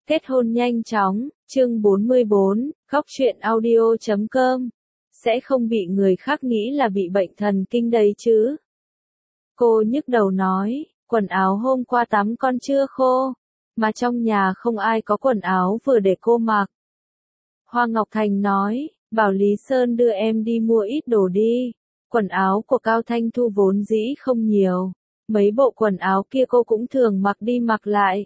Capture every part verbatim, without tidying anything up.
Kết hôn nhanh chóng, chương bốn mươi bốn, khóc chuyện audio chấm com. Sẽ không bị người khác nghĩ là bị bệnh thần kinh đấy chứ. Cô nhức đầu nói, quần áo hôm qua tắm con chưa khô, mà trong nhà không ai có quần áo vừa để cô mặc. Hoa Ngọc Thành nói, bảo Lý Sơn đưa em đi mua ít đồ đi, quần áo của Cao Thanh Thu vốn dĩ không nhiều, mấy bộ quần áo kia cô cũng thường mặc đi mặc lại.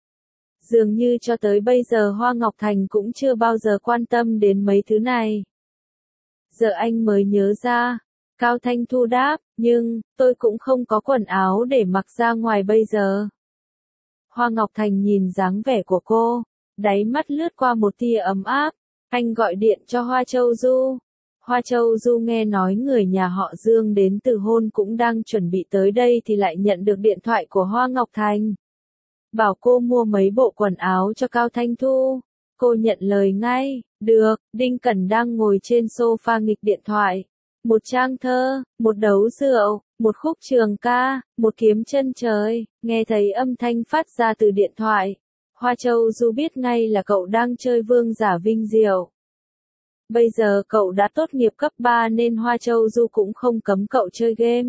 Dường như cho tới bây giờ Hoa Ngọc Thành cũng chưa bao giờ quan tâm đến mấy thứ này. Giờ anh mới nhớ ra, Cao Thanh Thu đáp, nhưng, tôi cũng không có quần áo để mặc ra ngoài bây giờ. Hoa Ngọc Thành nhìn dáng vẻ của cô, đáy mắt lướt qua một tia ấm áp, anh gọi điện cho Hoa Châu Du. Hoa Châu Du nghe nói người nhà họ Dương đến từ hôn cũng đang chuẩn bị tới đây thì lại nhận được điện thoại của Hoa Ngọc Thành. Bảo cô mua mấy bộ quần áo cho Cao Thanh Thu. Cô nhận lời ngay, được, Đinh Cẩn đang ngồi trên sofa nghịch điện thoại. Một trang thơ, một đấu rượu, một khúc trường ca, một kiếm chân trời, nghe thấy âm thanh phát ra từ điện thoại. Hoa Châu Du biết ngay là cậu đang chơi vương giả vinh diệu. Bây giờ cậu đã tốt nghiệp cấp ba nên Hoa Châu Du cũng không cấm cậu chơi game.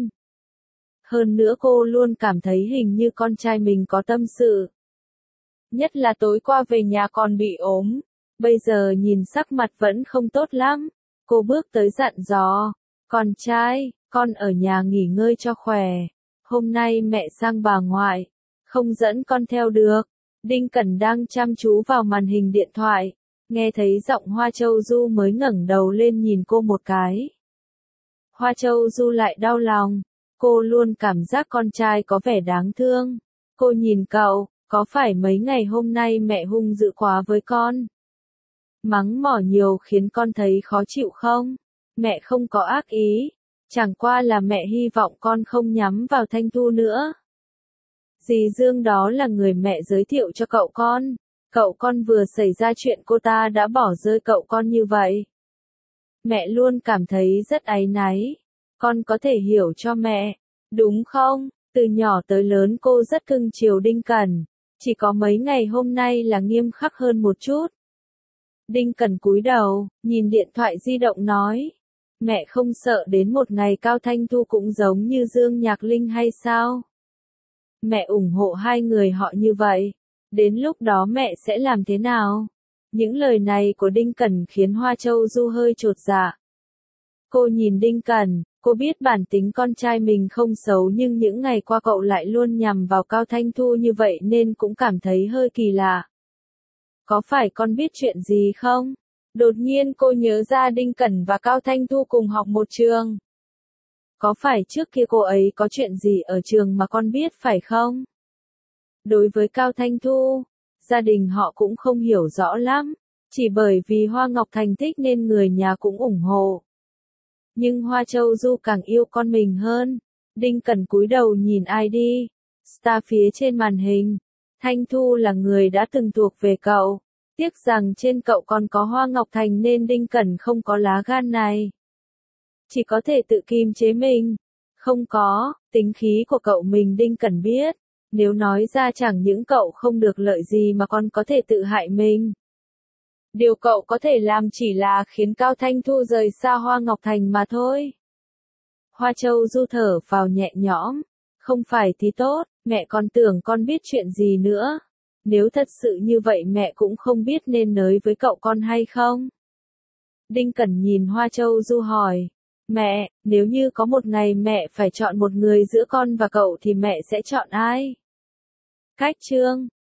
Hơn nữa cô luôn cảm thấy hình như con trai mình có tâm sự. Nhất là tối qua về nhà còn bị ốm. Bây giờ nhìn sắc mặt vẫn không tốt lắm. Cô bước tới dặn dò. Con trai, con ở nhà nghỉ ngơi cho khỏe. Hôm nay mẹ sang bà ngoại. Không dẫn con theo được. Đinh Cẩn đang chăm chú vào màn hình điện thoại. Nghe thấy giọng Hoa Châu Du mới ngẩng đầu lên nhìn cô một cái. Hoa Châu Du lại đau lòng. Cô luôn cảm giác con trai có vẻ đáng thương. Cô nhìn cậu, có phải mấy ngày hôm nay mẹ hung dữ quá với con? Mắng mỏ nhiều khiến con thấy khó chịu không? Mẹ không có ác ý. Chẳng qua là mẹ hy vọng con không nhắm vào Thanh Thu nữa. Dì Dương đó là người mẹ giới thiệu cho cậu con. Cậu con vừa xảy ra chuyện cô ta đã bỏ rơi cậu con như vậy. Mẹ luôn cảm thấy rất áy náy. Con có thể hiểu cho mẹ, đúng không? Từ nhỏ tới lớn cô rất cưng chiều Đinh Cẩn, chỉ có mấy ngày hôm nay là nghiêm khắc hơn một chút. Đinh Cẩn cúi đầu, nhìn điện thoại di động nói, mẹ không sợ đến một ngày Cao Thanh Thu cũng giống như Dương Nhạc Linh hay sao? Mẹ ủng hộ hai người họ như vậy, đến lúc đó mẹ sẽ làm thế nào? Những lời này của Đinh Cẩn khiến Hoa Châu Du hơi chột dạ. Cô nhìn Đinh Cẩn. Cô biết bản tính con trai mình không xấu nhưng những ngày qua cậu lại luôn nhằm vào Cao Thanh Thu như vậy nên cũng cảm thấy hơi kỳ lạ. Có phải con biết chuyện gì không? Đột nhiên cô nhớ ra Đinh Cẩn và Cao Thanh Thu cùng học một trường. Có phải trước kia cô ấy có chuyện gì ở trường mà con biết phải không? Đối với Cao Thanh Thu, gia đình họ cũng không hiểu rõ lắm. Chỉ bởi vì Hoa Ngọc Thành thích nên người nhà cũng ủng hộ. Nhưng Hoa Châu Du càng yêu con mình hơn. Đinh Cẩn cúi đầu nhìn i đê Star phía trên màn hình. Thanh Thu là người đã từng thuộc về cậu. Tiếc rằng trên cậu còn có Hoa Ngọc Thành nên Đinh Cẩn không có lá gan này. Chỉ có thể tự kiềm chế mình. Không có, tính khí của cậu mình Đinh Cẩn biết. Nếu nói ra chẳng những cậu không được lợi gì mà còn có thể tự hại mình. Điều cậu có thể làm chỉ là khiến Cao Thanh Thu rời xa Hoa Ngọc Thành mà thôi. Hoa Châu Du thở vào nhẹ nhõm. Không phải thì tốt, mẹ còn tưởng con biết chuyện gì nữa. Nếu thật sự như vậy mẹ cũng không biết nên nói với cậu con hay không. Đinh Cẩn nhìn Hoa Châu Du hỏi. Mẹ, nếu như có một ngày mẹ phải chọn một người giữa con và cậu thì mẹ sẽ chọn ai? Cách chương